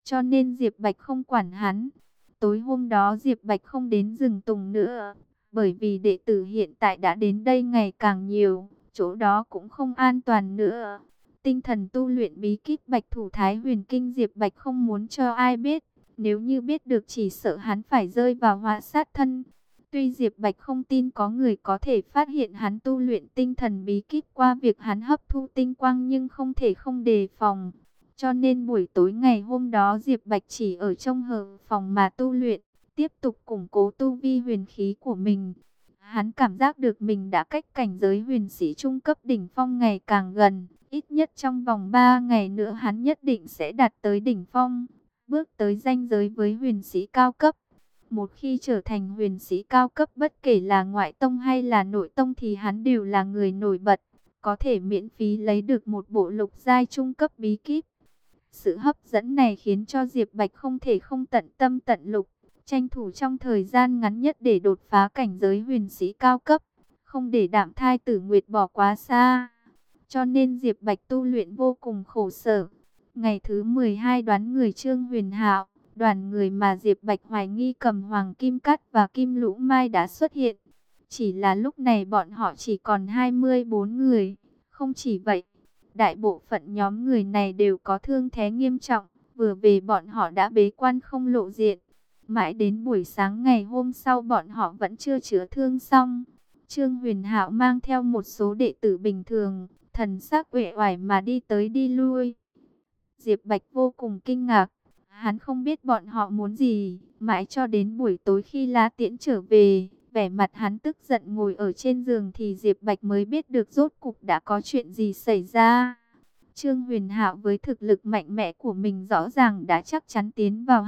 cho nên Diệp Bạch không quản hắn. Tối hôm đó Diệp Bạch không đến rừng Tùng nữa, bởi vì đệ tử hiện tại đã đến đây ngày càng nhiều, chỗ đó cũng không an toàn nữa. Tinh thần tu luyện bí kíp Bạch Thủ Thái Huyền Kinh Diệp Bạch không muốn cho ai biết, nếu như biết được chỉ sợ hắn phải rơi vào họa sát thân. Tuy Diệp Bạch không tin có người có thể phát hiện hắn tu luyện tinh thần bí kíp qua việc hắn hấp thu tinh quang, nhưng không thể không đề phòng. Cho nên buổi tối ngày hôm đó Diệp Bạch chỉ ở trong hờ phòng mà tu luyện, tiếp tục củng cố tu vi huyền khí của mình. Hắn cảm giác được mình đã cách cảnh giới huyền sĩ trung cấp đỉnh phong ngày càng gần. Ít nhất trong vòng 3 ngày nữa hắn nhất định sẽ đạt tới đỉnh phong, bước tới ranh giới với huyền sĩ cao cấp. Một khi trở thành huyền sĩ cao cấp, bất kể là ngoại tông hay là nội tông thì hắn đều là người nổi bật, có thể miễn phí lấy được một bộ lục giai trung cấp bí kíp. Sự hấp dẫn này khiến cho Diệp Bạch không thể không tận tâm tận lực, tranh thủ trong thời gian ngắn nhất để đột phá cảnh giới huyền sĩ cao cấp, không để Đạm Thai Tử Nguyệt bỏ quá xa. Cho nên Diệp Bạch tu luyện vô cùng khổ sở. Ngày thứ 12 đoán người Trương Huyền Hạo, đoàn người mà Diệp Bạch hoài nghi cầm Hoàng Kim Cát và Kim Lũ Mai đã xuất hiện. Chỉ là lúc này bọn họ chỉ còn 24 người. Không chỉ vậy, đại bộ phận nhóm người này đều có thương thế nghiêm trọng. Vừa về bọn họ đã bế quan không lộ diện. Mãi đến buổi sáng ngày hôm sau bọn họ vẫn chưa chữa thương xong. Trương Huyền Hạo mang theo một số đệ tử bình thường, thần sắc uể oải mà đi tới đi lui. Diệp Bạch vô cùng kinh ngạc, hắn không biết bọn họ muốn gì, mãi cho đến buổi tối khi La Tiễn trở về, vẻ mặt hắn tức giận ngồi ở trên giường thì Diệp Bạch mới biết được rốt cục đã có chuyện gì xảy ra. Trương Huyền Hạo với thực lực mạnh mẽ của mình rõ ràng đã chắc chắn tiến vào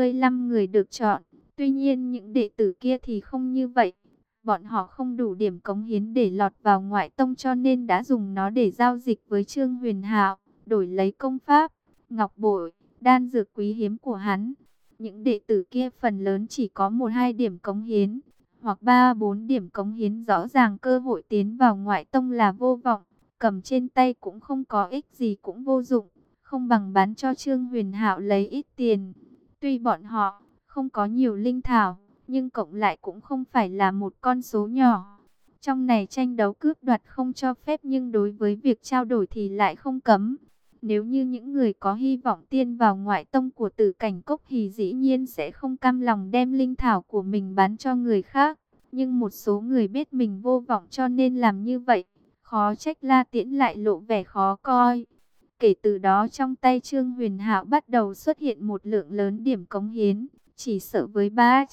25 người được chọn, tuy nhiên những đệ tử kia thì không như vậy. Bọn họ không đủ điểm cống hiến để lọt vào ngoại tông cho nên đã dùng nó để giao dịch với Trương Huyền Hạo, đổi lấy công pháp, ngọc bội, đan dược quý hiếm của hắn. Những đệ tử kia phần lớn chỉ có 1-2 điểm cống hiến, hoặc 3-4 điểm cống hiến, rõ ràng cơ hội tiến vào ngoại tông là vô vọng, cầm trên tay cũng không có ích gì, cũng vô dụng, không bằng bán cho Trương Huyền Hạo lấy ít tiền. Tuy bọn họ không có nhiều linh thảo, nhưng cộng lại cũng không phải là một con số nhỏ. Trong này tranh đấu cướp đoạt không cho phép, nhưng đối với việc trao đổi thì lại không cấm. Nếu như những người có hy vọng tiên vào ngoại tông của Tử Cảnh Cốc thì dĩ nhiên sẽ không cam lòng đem linh thảo của mình bán cho người khác. Nhưng một số người biết mình vô vọng cho nên làm như vậy, khó trách La Tiễn lại lộ vẻ khó coi. Kể từ đó trong tay Trương Huyền Hạo bắt đầu xuất hiện một lượng lớn điểm cống hiến. Chỉ sợ với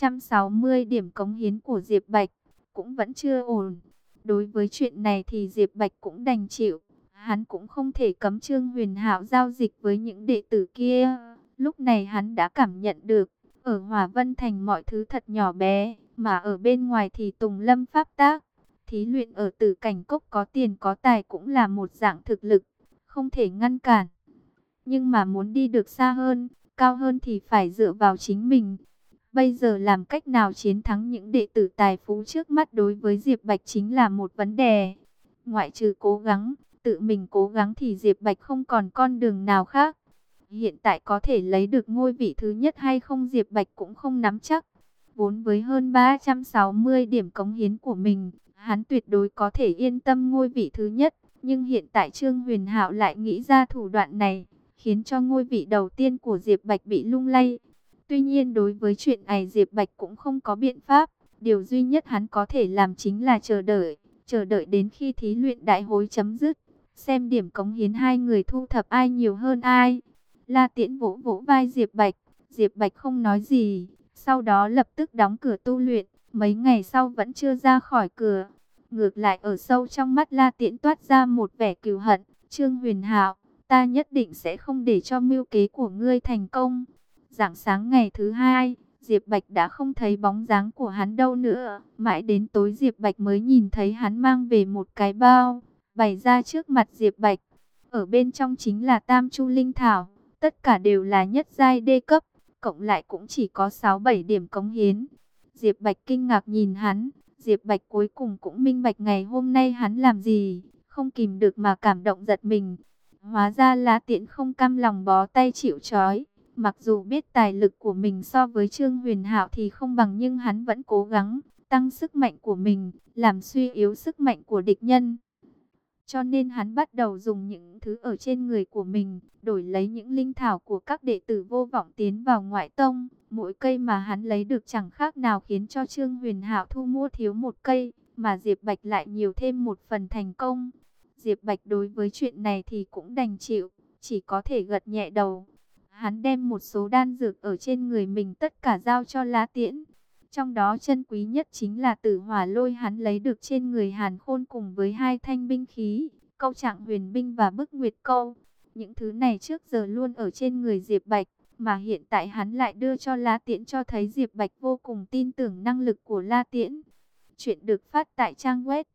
360 điểm cống hiến của Diệp Bạch cũng vẫn chưa ổn. Đối với chuyện này thì Diệp Bạch cũng đành chịu. Hắn cũng không thể cấm Trương Huyền Hạo giao dịch với những đệ tử kia. Lúc này hắn đã cảm nhận được, ở Hỏa Vân Thành mọi thứ thật nhỏ bé, mà ở bên ngoài thì tùng lâm pháp tác. Thí luyện ở Tử Cảnh Cốc có tiền có tài cũng là một dạng thực lực, không thể ngăn cản. Nhưng mà muốn đi được xa hơn, cao hơn thì phải dựa vào chính mình. Bây giờ làm cách nào chiến thắng những đệ tử tài phú trước mắt đối với Diệp Bạch chính là một vấn đề. Ngoại trừ cố gắng, tự mình cố gắng thì Diệp Bạch không còn con đường nào khác. Hiện tại có thể lấy được ngôi vị thứ nhất hay không Diệp Bạch cũng không nắm chắc. Vốn với hơn 360 điểm cống hiến của mình, hắn tuyệt đối có thể yên tâm ngôi vị thứ nhất. Nhưng hiện tại Trương Huyền Hạo lại nghĩ ra thủ đoạn này, khiến cho ngôi vị đầu tiên của Diệp Bạch bị lung lay. Tuy nhiên đối với chuyện này Diệp Bạch cũng không có biện pháp. Điều duy nhất hắn có thể làm chính là chờ đợi đến khi thí luyện đại hội chấm dứt, xem điểm cống hiến hai người thu thập ai nhiều hơn ai. La Tiễn vỗ vỗ vai Diệp Bạch, Diệp Bạch không nói gì, sau đó lập tức đóng cửa tu luyện, mấy ngày sau vẫn chưa ra khỏi cửa. Ngược lại ở sâu trong mắt La Tiễn toát ra một vẻ cừu hận. Trương Huyền Hạo, ta nhất định sẽ không để cho mưu kế của ngươi thành công. Rạng sáng ngày thứ hai, Diệp Bạch đã không thấy bóng dáng của hắn đâu nữa. Mãi đến tối Diệp Bạch mới nhìn thấy hắn mang về một cái bao, bày ra trước mặt Diệp Bạch. Ở bên trong chính là Tam Chu Linh Thảo, tất cả đều là nhất giai đê cấp, cộng lại cũng chỉ có 6-7 điểm cống hiến. Diệp Bạch kinh ngạc nhìn hắn, Diệp Bạch cuối cùng cũng minh bạch ngày hôm nay hắn làm gì, không kìm được mà cảm động giật mình. Hóa ra La Tiễn không cam lòng bó tay chịu trói. Mặc dù biết tài lực của mình so với Trương Huyền Hạo thì không bằng, nhưng hắn vẫn cố gắng tăng sức mạnh của mình, làm suy yếu sức mạnh của địch nhân. Cho nên hắn bắt đầu dùng những thứ ở trên người của mình, đổi lấy những linh thảo của các đệ tử vô vọng tiến vào ngoại tông. Mỗi cây mà hắn lấy được chẳng khác nào khiến cho Trương Huyền Hạo thu mua thiếu một cây, mà Diệp Bạch lại nhiều thêm một phần thành công. Diệp Bạch đối với chuyện này thì cũng đành chịu, chỉ có thể gật nhẹ đầu. Hắn đem một số đan dược ở trên người mình tất cả giao cho La Tiễn. Trong đó chân quý nhất chính là Tử Hỏa Lôi hắn lấy được trên người Hàn Khôn, cùng với hai thanh binh khí, Câu Trạng Huyền Binh và Bức Nguyệt Câu. Những thứ này trước giờ luôn ở trên người Diệp Bạch, mà hiện tại hắn lại đưa cho La Tiễn, cho thấy Diệp Bạch vô cùng tin tưởng năng lực của La Tiễn. Chuyện được phát tại trang web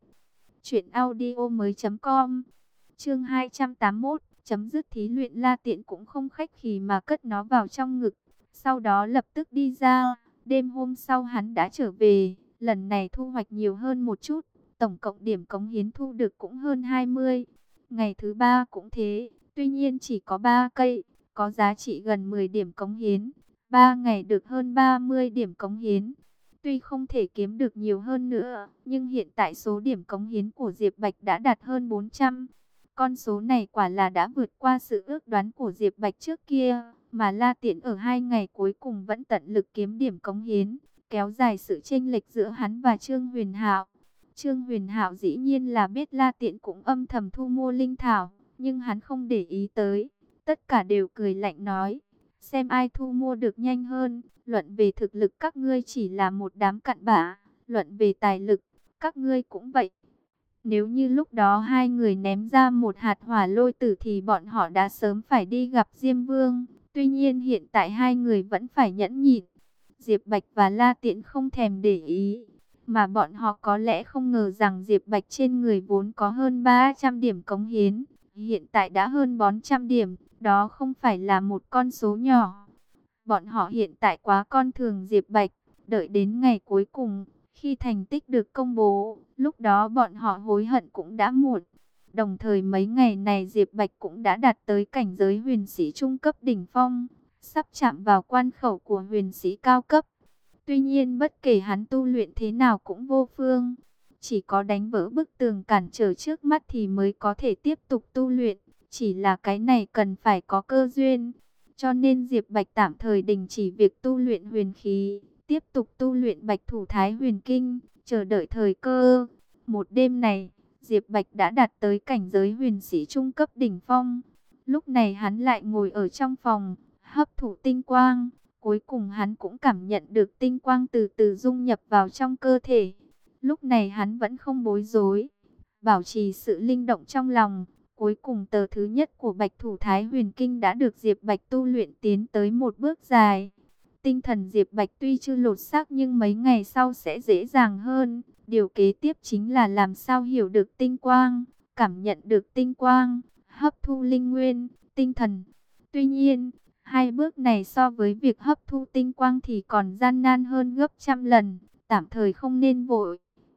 truyệnaudiomoi.com. Chương 281, chấm dứt thí luyện. La Tiễn cũng không khách khí mà cất nó vào trong ngực, sau đó lập tức đi ra. Đêm hôm sau hắn đã trở về, lần này thu hoạch nhiều hơn một chút, tổng cộng điểm cống hiến thu được cũng hơn 20. Ngày thứ ba cũng thế, tuy nhiên chỉ có 3 cây, có giá trị gần 10 điểm cống hiến. 3 ngày được hơn 30 điểm cống hiến. Tuy không thể kiếm được nhiều hơn nữa, nhưng hiện tại số điểm cống hiến của Diệp Bạch đã đạt hơn 400. Con số này quả là đã vượt qua sự ước đoán của Diệp Bạch trước kia, mà La Tiễn ở 2 ngày cuối cùng vẫn tận lực kiếm điểm cống hiến, kéo dài sự chênh lệch giữa hắn và Trương Huyền Hạo. Trương Huyền Hạo dĩ nhiên là biết La Tiễn cũng âm thầm thu mua linh thảo, nhưng hắn không để ý tới, tất cả đều cười lạnh nói: xem ai thu mua được nhanh hơn. Luận về thực lực các ngươi chỉ là một đám cặn bã, luận về tài lực các ngươi cũng vậy. Nếu như lúc đó hai người ném ra một hạt hỏa lôi tử thì bọn họ đã sớm phải đi gặp Diêm Vương. Tuy nhiên hiện tại hai người vẫn phải nhẫn nhịn. Diệp Bạch và La Tiễn không thèm để ý, mà bọn họ có lẽ không ngờ rằng Diệp Bạch trên người vốn có hơn 300 điểm cống hiến, hiện tại đã hơn 400 điểm, đó không phải là một con số nhỏ. Bọn họ hiện tại quá coi thường Diệp Bạch, đợi đến ngày cuối cùng, khi thành tích được công bố, lúc đó bọn họ hối hận cũng đã muộn. Đồng thời mấy ngày này Diệp Bạch cũng đã đạt tới cảnh giới huyền sĩ trung cấp đỉnh phong, sắp chạm vào quan khẩu của huyền sĩ cao cấp. Tuy nhiên bất kể hắn tu luyện thế nào cũng vô phương, chỉ có đánh vỡ bức tường cản trở trước mắt thì mới có thể tiếp tục tu luyện, chỉ là cái này cần phải có cơ duyên. Cho nên Diệp Bạch tạm thời đình chỉ việc tu luyện huyền khí, tiếp tục tu luyện Bạch Thủ Thái Huyền Kinh, chờ đợi thời cơ. Một đêm này, Diệp Bạch đã đạt tới cảnh giới huyền sĩ trung cấp đỉnh phong. Lúc này hắn lại ngồi ở trong phòng, hấp thụ tinh quang. Cuối cùng hắn cũng cảm nhận được tinh quang từ từ dung nhập vào trong cơ thể. Lúc này hắn vẫn không bối rối, bảo trì sự linh động trong lòng. Cuối cùng tờ thứ nhất của Bạch Thủ Thái Huyền Kinh đã được Diệp Bạch tu luyện tiến tới một bước dài. Tinh thần Diệp Bạch tuy chưa lột xác nhưng mấy ngày sau sẽ dễ dàng hơn. Điều kế tiếp chính là làm sao hiểu được tinh quang, cảm nhận được tinh quang, hấp thu linh nguyên, tinh thần. Tuy nhiên, hai bước này so với việc hấp thu tinh quang thì còn gian nan hơn gấp trăm lần, tạm thời không nên vội.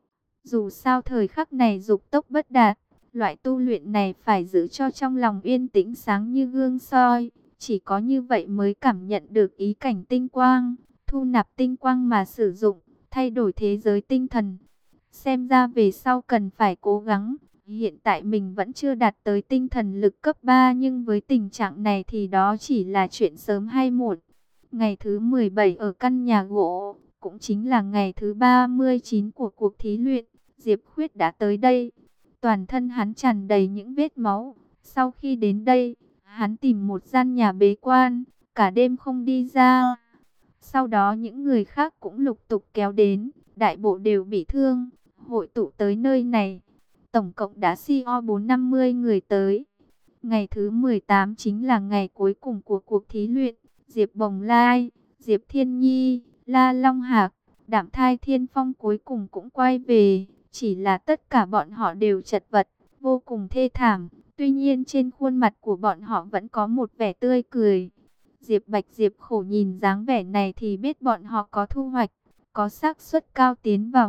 Dù sao thời khắc này dục tốc bất đạt, loại tu luyện này phải giữ cho trong lòng yên tĩnh sáng như gương soi. Chỉ có như vậy mới cảm nhận được ý cảnh tinh quang, thu nạp tinh quang mà sử dụng, thay đổi thế giới tinh thần. Xem ra về sau cần phải cố gắng. Hiện tại mình vẫn chưa đạt tới tinh thần lực cấp 3, nhưng với tình trạng này thì đó chỉ là chuyện sớm hay muộn. Ngày thứ 17 ở căn nhà gỗ, cũng chính là ngày thứ 39 của cuộc thí luyện, Diệp Khuyết đã tới đây. Toàn thân hắn tràn đầy những vết máu. Sau khi đến đây, hắn tìm một gian nhà bế quan, cả đêm không đi ra. Sau đó những người khác cũng lục tục kéo đến, đại bộ đều bị thương, hội tụ tới nơi này. Tổng cộng đã CO 450 người tới. Ngày thứ 18 chính là ngày cuối cùng của cuộc thí luyện. Diệp Bồng Lai, Diệp Thiên Nhi, La Long Hạc, Đạm Thai Thiên Phong cuối cùng cũng quay về. Chỉ là tất cả bọn họ đều chật vật, vô cùng thê thảm. Tuy nhiên trên khuôn mặt của bọn họ vẫn có một vẻ tươi cười. Diệp Bạch Diệp Khổ nhìn dáng vẻ này thì biết bọn họ có thu hoạch, có xác suất cao tiến vào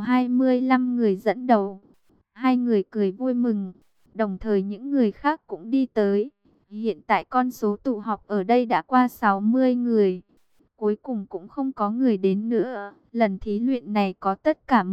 25 người dẫn đầu. Hai người cười vui mừng, đồng thời những người khác cũng đi tới. Hiện tại con số tụ họp ở đây đã qua 60 người. Cuối cùng cũng không có người đến nữa. Lần thí luyện này có tất cả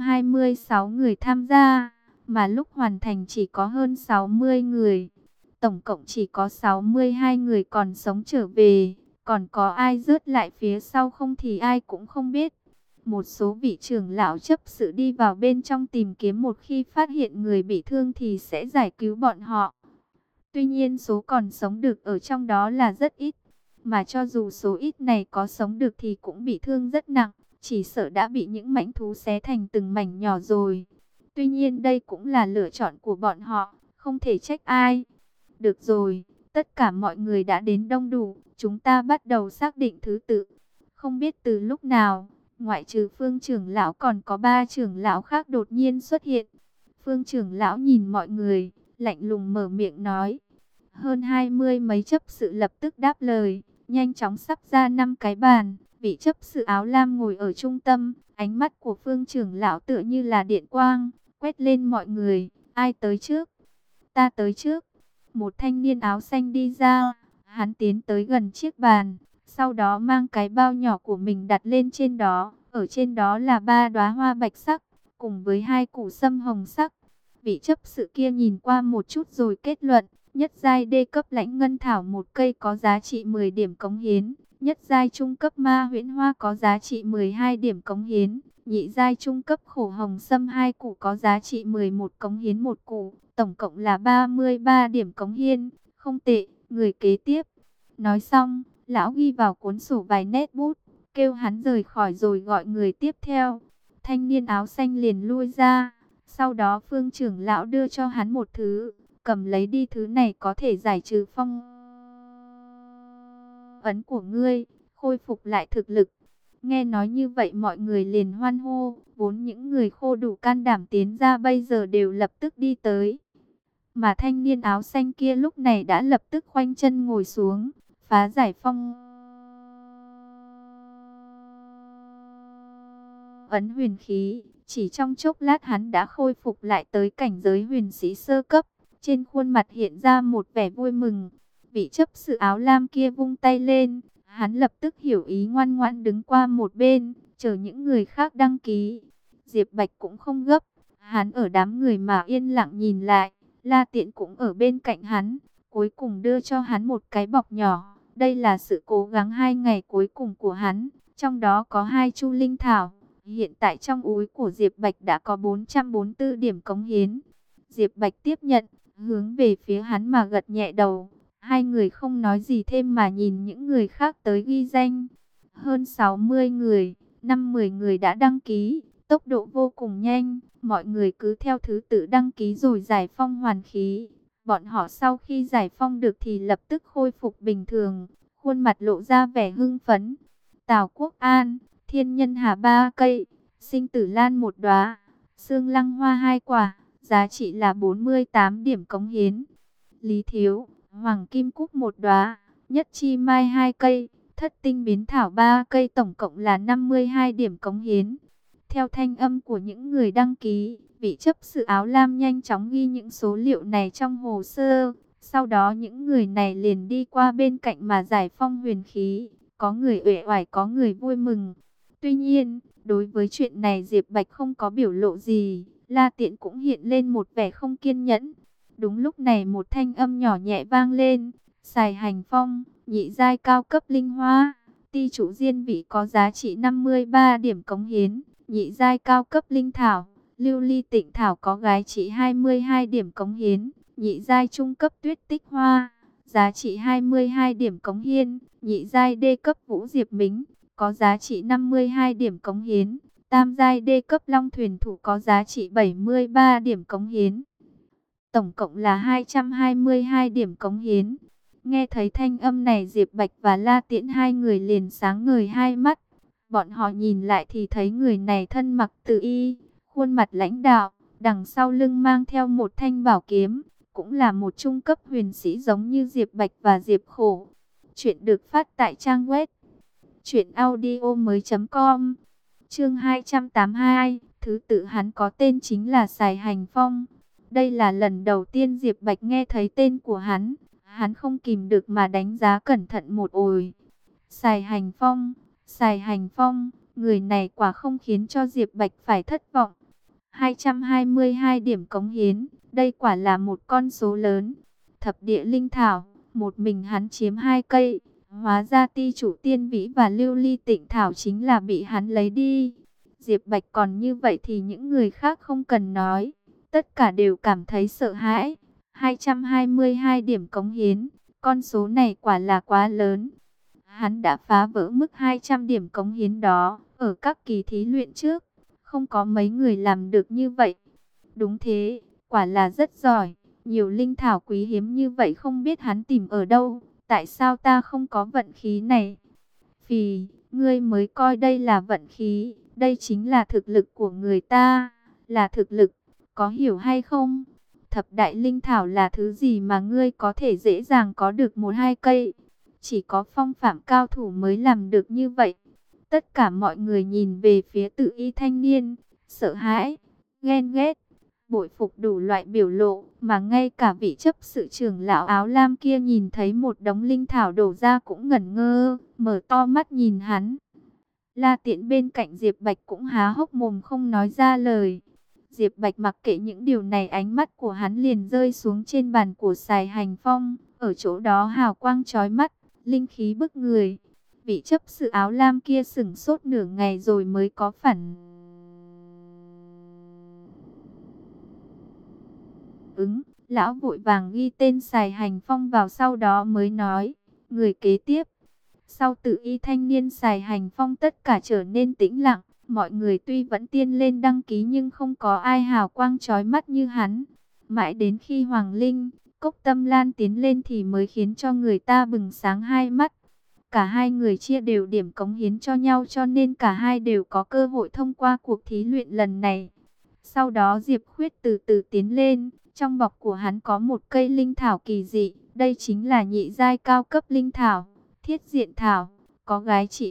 126 người tham gia, mà lúc hoàn thành chỉ có hơn 60 người. Tổng cộng chỉ có 62 người còn sống trở về. Còn có ai rớt lại phía sau không thì ai cũng không biết. Một số vị trưởng lão chấp sự đi vào bên trong tìm kiếm, một khi phát hiện người bị thương thì sẽ giải cứu bọn họ. Tuy nhiên số còn sống được ở trong đó là rất ít. Mà cho dù số ít này có sống được thì cũng bị thương rất nặng. Chỉ sợ đã bị những mãnh thú xé thành từng mảnh nhỏ rồi. Tuy nhiên đây cũng là lựa chọn của bọn họ, không thể trách ai. Được rồi, tất cả mọi người đã đến đông đủ. Chúng ta bắt đầu xác định thứ tự. Không biết từ lúc nào, ngoại trừ Phương trưởng lão còn có 3 trưởng lão khác đột nhiên xuất hiện. Phương trưởng lão nhìn mọi người, lạnh lùng mở miệng nói. Hơn 20 mấy chấp sự lập tức đáp lời, nhanh chóng sắp ra 5 cái bàn. Vị chấp sự áo lam ngồi ở trung tâm, ánh mắt của Phương trưởng lão tựa như là điện quang, quét lên mọi người. Ai tới trước? Ta tới trước. Một thanh niên áo xanh đi ra, hắn tiến tới gần chiếc bàn, sau đó mang cái bao nhỏ của mình đặt lên trên đó. Ở trên đó là 3 đóa hoa bạch sắc, cùng với 2 củ sâm hồng sắc. Vị chấp sự kia nhìn qua một chút rồi kết luận, nhất giai đê cấp lãnh ngân thảo một cây có giá trị 10 điểm cống hiến, nhất giai trung cấp ma huyễn hoa có giá trị 12 điểm cống hiến, nhị giai trung cấp khổ hồng sâm 2 củ có giá trị 11 cống hiến một củ, tổng cộng là 33 điểm cống hiến. Không tệ, người kế tiếp. Nói xong, lão ghi vào cuốn sổ vài nét bút, kêu hắn rời khỏi rồi gọi người tiếp theo. Thanh niên áo xanh liền lui ra. Sau đó Phương trưởng lão đưa cho hắn một thứ, cầm lấy đi, thứ này có thể giải trừ phong ấn của ngươi, khôi phục lại thực lực. Nghe nói như vậy mọi người liền hoan hô, vốn những người khô đủ can đảm tiến ra bây giờ đều lập tức đi tới. Mà thanh niên áo xanh kia lúc này đã lập tức khoanh chân ngồi xuống, phá giải phong ấn huyền khí. Chỉ trong chốc lát hắn đã khôi phục lại tới cảnh giới huyền sĩ sơ cấp. Trên khuôn mặt hiện ra một vẻ vui mừng. Vị chấp sự áo lam kia vung tay lên, hắn lập tức hiểu ý, ngoan ngoãn đứng qua một bên, chờ những người khác đăng ký. Diệp Bạch cũng không gấp, hắn ở đám người mà yên lặng nhìn lại. La Tiện cũng ở bên cạnh hắn, cuối cùng đưa cho hắn một cái bọc nhỏ. Đây là sự cố gắng 2 ngày cuối cùng của hắn, trong đó có 2 chu linh thảo. Hiện tại trong úi của Diệp Bạch đã có 444 điểm cống hiến. Diệp Bạch tiếp nhận, hướng về phía hắn mà gật nhẹ đầu. Hai người không nói gì thêm mà nhìn những người khác tới ghi danh. Hơn 60 người, 5-10 người đã đăng ký, tốc độ vô cùng nhanh. Mọi người cứ theo thứ tự đăng ký rồi giải phong hoàn khí. Bọn họ sau khi giải phong được thì lập tức khôi phục bình thường, khuôn mặt lộ ra vẻ hưng phấn. Tào Quốc An, Thiên Nhân Hà 3 cây, Sinh Tử Lan 1 đóa, Xương Lăng Hoa 2 quả, giá trị là 48 điểm cống hiến. Lý Thiếu, Hoàng Kim Cúc 1 đóa, Nhất Chi Mai 2 cây, Thất Tinh Biến Thảo 3 cây, tổng cộng là 52 điểm cống hiến. Theo thanh âm của những người đăng ký, vị chấp sự áo lam nhanh chóng ghi những số liệu này trong hồ sơ. Sau đó những người này liền đi qua bên cạnh mà giải phong huyền khí. Có người uể oải, có người vui mừng. Tuy nhiên, đối với chuyện này Diệp Bạch không có biểu lộ gì. La Tiện cũng hiện lên một vẻ không kiên nhẫn. Đúng lúc này một thanh âm nhỏ nhẹ vang lên. Xài hành phong, nhị giai cao cấp linh hoa. Ti chủ diên vị có giá trị 53 điểm cống hiến. Nhị giai cao cấp linh thảo, lưu ly tịnh thảo có giá trị 22 điểm cống hiến. Nhị giai trung cấp tuyết tích hoa, giá trị 22 điểm cống hiến. Nhị giai đê cấp vũ diệp mính, có giá trị 52 điểm cống hiến. Tam giai đê cấp long thuyền thủ có giá trị 73 điểm cống hiến. Tổng cộng là 222 điểm cống hiến. Nghe thấy thanh âm này Diệp Bạch và La Tiễn hai người liền sáng ngời hai mắt. Bọn họ nhìn lại thì thấy người này thân mặc tử y, khuôn mặt lãnh đạo, đằng sau lưng mang theo một thanh bảo kiếm, cũng là một trung cấp huyền sĩ giống như Diệp Bạch và Diệp Khổ. Chuyện được phát tại trang web truyệnaudiomoi.com. Chương 282, thứ tự hắn có tên chính là Sài Hành Phong. Đây là lần đầu tiên Diệp Bạch nghe thấy tên của hắn. Hắn không kìm được mà đánh giá cẩn thận một hồi. Sài Hành Phong, người này quả không khiến cho Diệp Bạch phải thất vọng. 222 điểm cống hiến, đây quả là một con số lớn. Thập địa linh thảo, một mình hắn chiếm 2 cây. Hóa ra ti chủ tiên vĩ và lưu ly tịnh thảo chính là bị hắn lấy đi. Diệp Bạch còn như vậy thì những người khác không cần nói. Tất cả đều cảm thấy sợ hãi. 222 điểm cống hiến, con số này quả là quá lớn. Hắn đã phá vỡ mức 200 điểm cống hiến đó ở các kỳ thí luyện trước. Không có mấy người làm được như vậy. Đúng thế, quả là rất giỏi. Nhiều linh thảo quý hiếm như vậy không biết hắn tìm ở đâu. Tại sao ta không có vận khí này? Phì, ngươi mới coi đây là vận khí. Đây chính là thực lực của người ta. Là thực lực, có hiểu hay không? Thập đại linh thảo là thứ gì mà ngươi có thể dễ dàng có được 1-2 cây? Chỉ có phong phạm cao thủ mới làm được như vậy. Tất cả mọi người nhìn về phía Tự Y thanh niên, sợ hãi, ghen ghét, bội phục đủ loại biểu lộ, mà ngay cả vị chấp sự trưởng lão áo lam kia nhìn thấy một đống linh thảo đổ ra cũng ngẩn ngơ, mở to mắt nhìn hắn. La Tiễn bên cạnh Diệp Bạch cũng há hốc mồm không nói ra lời. Diệp Bạch mặc kệ những điều này, ánh mắt của hắn liền rơi xuống trên bàn của Sài Hành Phong, ở chỗ đó hào quang chói mắt, linh khí bức người. Vị chấp sự áo lam kia sững sốt nửa ngày rồi mới có phản ứng. Lão vội vàng ghi tên Sài Hành Phong vào, sau đó mới nói, người kế tiếp. Sau Tự Y thanh niên Sài Hành Phong, tất cả trở nên tĩnh lặng. Mọi người tuy vẫn tiên lên đăng ký nhưng không có ai hào quang chói mắt như hắn. Mãi đến khi Hoàng Linh, Cốc Tâm Lan tiến lên thì mới khiến cho người ta bừng sáng hai mắt. Cả hai người chia đều điểm cống hiến cho nhau, cho nên cả hai đều có cơ hội thông qua cuộc thí luyện lần này. Sau đó Diệp Khuyết từ từ tiến lên, trong bọc của hắn có một cây linh thảo kỳ dị. Đây chính là nhị giai cao cấp linh thảo, Thiết Diện Thảo, có giá trị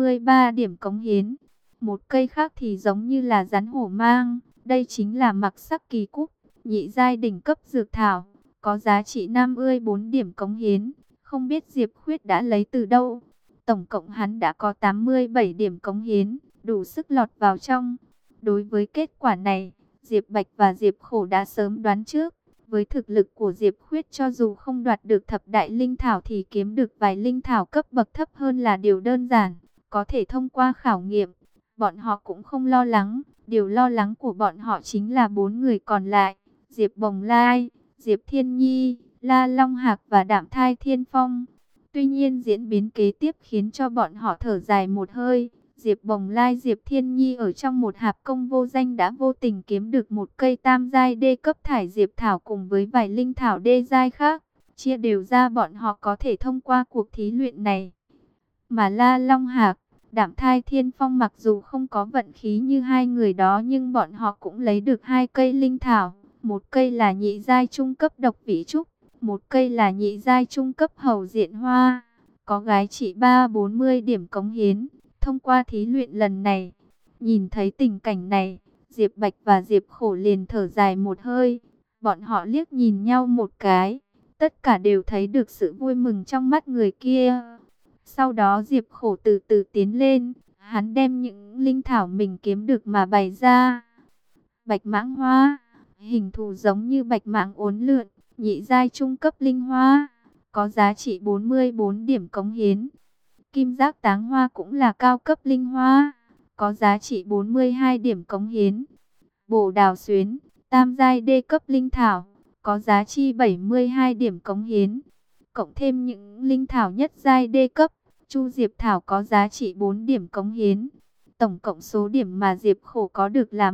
33 điểm cống hiến. Một cây khác thì giống như là rắn hổ mang, đây chính là Mặc Sắc Kỳ Cúc, nhị giai đỉnh cấp dược thảo, có giá trị 54 điểm cống hiến. Không biết Diệp Khuyết đã lấy từ đâu. Tổng cộng hắn đã có 87 điểm cống hiến, đủ sức lọt vào trong. Đối với kết quả này, Diệp Bạch và Diệp Khổ đã sớm đoán trước. Với thực lực của Diệp Khuyết, cho dù không đoạt được thập đại linh thảo thì kiếm được vài linh thảo cấp bậc thấp hơn là điều đơn giản, có thể thông qua khảo nghiệm. Bọn họ cũng không lo lắng, điều lo lắng của bọn họ chính là 4 người còn lại, Diệp Bồng Lai, Diệp Thiên Nhi, La Long Hạc và Đạm Thai Thiên Phong. Tuy nhiên diễn biến kế tiếp khiến cho bọn họ thở dài một hơi. Diệp Bồng Lai, Diệp Thiên Nhi ở trong một hạp công vô danh đã vô tình kiếm được một cây tam giai đê cấp thải diệp thảo cùng với vài linh thảo đê giai khác. Chia đều ra bọn họ có thể thông qua cuộc thí luyện này. Mà La Long Hạc, Đạm Thai Thiên Phong mặc dù không có vận khí như hai người đó, nhưng bọn họ cũng lấy được 2 cây linh thảo. Một cây là nhị giai trung cấp độc vĩ trúc, một cây là nhị giai trung cấp hầu diện hoa, có giá trị 340 điểm cống hiến. Thông qua thí luyện lần này, nhìn thấy tình cảnh này, Diệp Bạch và Diệp Khổ liền thở dài một hơi. Bọn họ liếc nhìn nhau một cái, tất cả đều thấy được sự vui mừng trong mắt người kia. Sau đó Diệp Khổ từ từ tiến lên, hắn đem những linh thảo mình kiếm được mà bày ra. Bạch mãng hoa, hình thù giống như bạch mãng uốn lượn, nhị giai trung cấp linh hoa, có giá trị 44 điểm cống hiến. Kim giác táng hoa cũng là cao cấp linh hoa, có giá trị 42 điểm cống hiến. Bồ đào xuyến, tam giai đê cấp linh thảo, có giá trị 72 điểm cống hiến. Cộng thêm những linh thảo nhất giai đê cấp, Chu Diệp Thảo có giá trị 4 điểm cống hiến. Tổng cộng số điểm mà Diệp Khổ có được là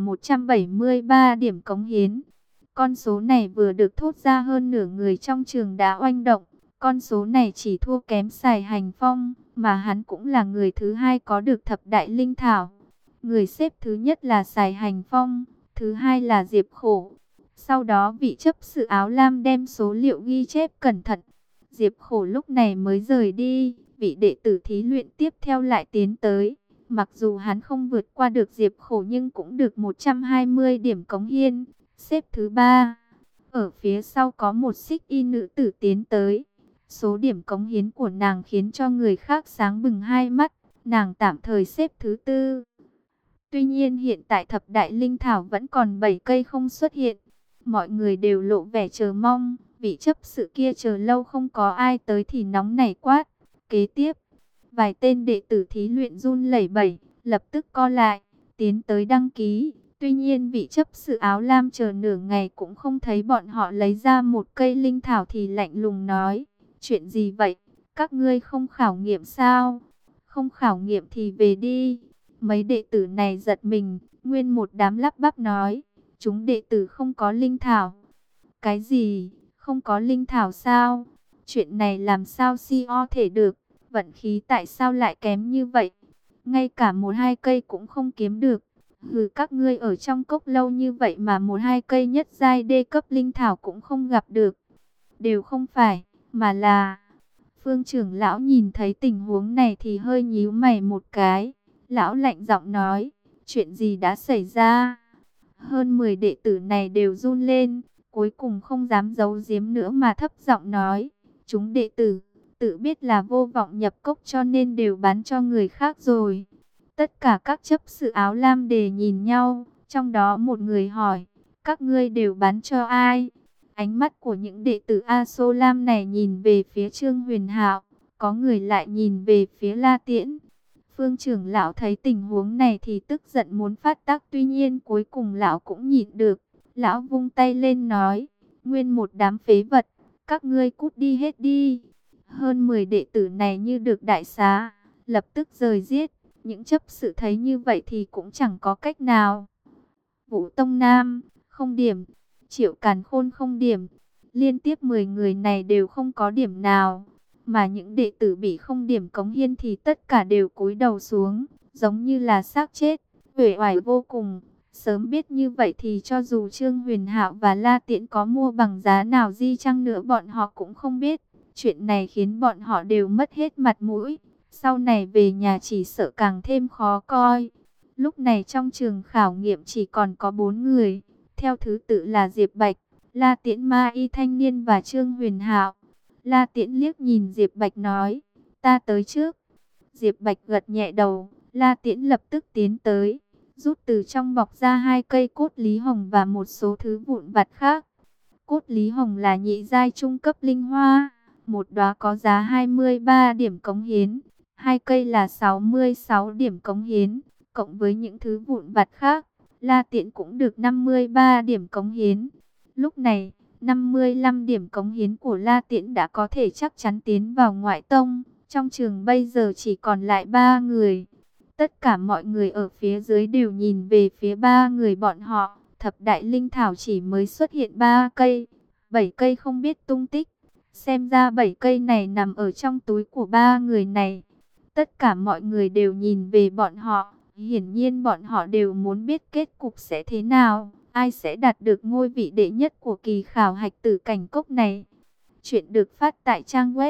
173 điểm cống hiến. Con số này vừa được thốt ra, hơn nửa người trong trường đã oanh động. Con số này chỉ thua kém Sài Hành Phong, mà hắn cũng là người thứ hai có được thập đại linh thảo. Người xếp thứ nhất là Sài Hành Phong, thứ hai là Diệp Khổ. Sau đó vị chấp sự áo lam đem số liệu ghi chép cẩn thận. Diệp Khổ lúc này mới rời đi, vị đệ tử thí luyện tiếp theo lại tiến tới. Mặc dù hắn không vượt qua được Diệp Khổ nhưng cũng được 120 điểm cống hiến, xếp thứ 3. Ở phía sau có một xích y nữ tử tiến tới. Số điểm cống hiến của nàng khiến cho người khác sáng bừng hai mắt. Nàng tạm thời xếp thứ tư. Tuy nhiên hiện tại thập đại linh thảo vẫn còn 7 cây không xuất hiện. Mọi người đều lộ vẻ chờ mong. Vị chấp sự kia chờ lâu không có ai tới thì nóng nảy quát. Kế tiếp, vài tên đệ tử thí luyện run lẩy bẩy, lập tức co lại, tiến tới đăng ký. Tuy nhiên vị chấp sự áo lam chờ nửa ngày cũng không thấy bọn họ lấy ra một cây linh thảo thì lạnh lùng nói. Chuyện gì vậy? Các ngươi không khảo nghiệm sao? Không khảo nghiệm thì về đi. Mấy đệ tử này giật mình, nguyên một đám lắp bắp nói. Chúng đệ tử không có linh thảo. Cái gì? Không có linh thảo sao? Chuyện này làm sao co thể được? Vận khí tại sao lại kém như vậy? Ngay cả một hai cây cũng không kiếm được. Hừ, các ngươi ở trong cốc lâu như vậy mà một hai cây nhất giai đê cấp linh thảo cũng không gặp được. Đều không phải, mà là... Phương trưởng lão nhìn thấy tình huống này thì hơi nhíu mày một cái. Lão lạnh giọng nói, chuyện gì đã xảy ra? Hơn 10 đệ tử này đều run lên, cuối cùng không dám giấu giếm nữa mà thấp giọng nói. Chúng đệ tử, tự biết là vô vọng nhập cốc cho nên đều bán cho người khác rồi. Tất cả các chấp sự áo lam đề nhìn nhau, trong đó một người hỏi, các ngươi đều bán cho ai? Ánh mắt của những đệ tử A Sô Lam này nhìn về phía Trương Huyền Hạo, có người lại nhìn về phía La Tiễn. Phương trưởng lão thấy tình huống này thì tức giận muốn phát tác, tuy nhiên cuối cùng lão cũng nhịn được. Lão vung tay lên nói, nguyên một đám phế vật, các ngươi cút đi hết đi. Hơn 10 đệ tử này như được đại xá, lập tức rời giết. Những chấp sự thấy như vậy thì cũng chẳng có cách nào. Vũ Tông Nam, không điểm. Triệu Càn Khôn không điểm. Liên tiếp 10 người này đều không có điểm nào. Mà những đệ tử bị không điểm cống hiến thì tất cả đều cúi đầu xuống, giống như là xác chết, uể oải vô cùng. Sớm biết như vậy thì cho dù Trương Huyền Hạo và La Tiễn có mua bằng giá nào di chăng nữa bọn họ cũng không biết. Chuyện này khiến bọn họ đều mất hết mặt mũi. Sau này về nhà chỉ sợ càng thêm khó coi. Lúc này trong trường khảo nghiệm chỉ còn có 4 người. Theo thứ tự là Diệp Bạch, La Tiễn, Ma Y thanh niên và Trương Huyền Hạo. La Tiễn liếc nhìn Diệp Bạch nói, ta tới trước. Diệp Bạch gật nhẹ đầu, La Tiễn lập tức tiến tới, rút từ trong bọc ra 2 cây cốt lý hồng và một số thứ vụn vặt khác. Cốt lý hồng là nhị giai trung cấp linh hoa, một đóa có giá 23 điểm cống hiến, 2 cây là 66 điểm cống hiến, cộng với những thứ vụn vặt khác, La Tiễn cũng được 53 điểm cống hiến. Lúc này, 55 điểm cống hiến của La Tiễn đã có thể chắc chắn tiến vào ngoại tông. Trong trường bây giờ chỉ còn lại 3 người. Tất cả mọi người ở phía dưới đều nhìn về phía 3 người bọn họ. Thập đại linh thảo chỉ mới xuất hiện 3 cây, 7 cây không biết tung tích. Xem ra 7 cây này nằm ở trong túi của 3 người này. Tất cả mọi người đều nhìn về bọn họ. Hiển nhiên bọn họ đều muốn biết kết cục sẽ thế nào. Ai sẽ đạt được ngôi vị đệ nhất của kỳ khảo hạch tử cảnh cốc này? Chuyện được phát tại trang web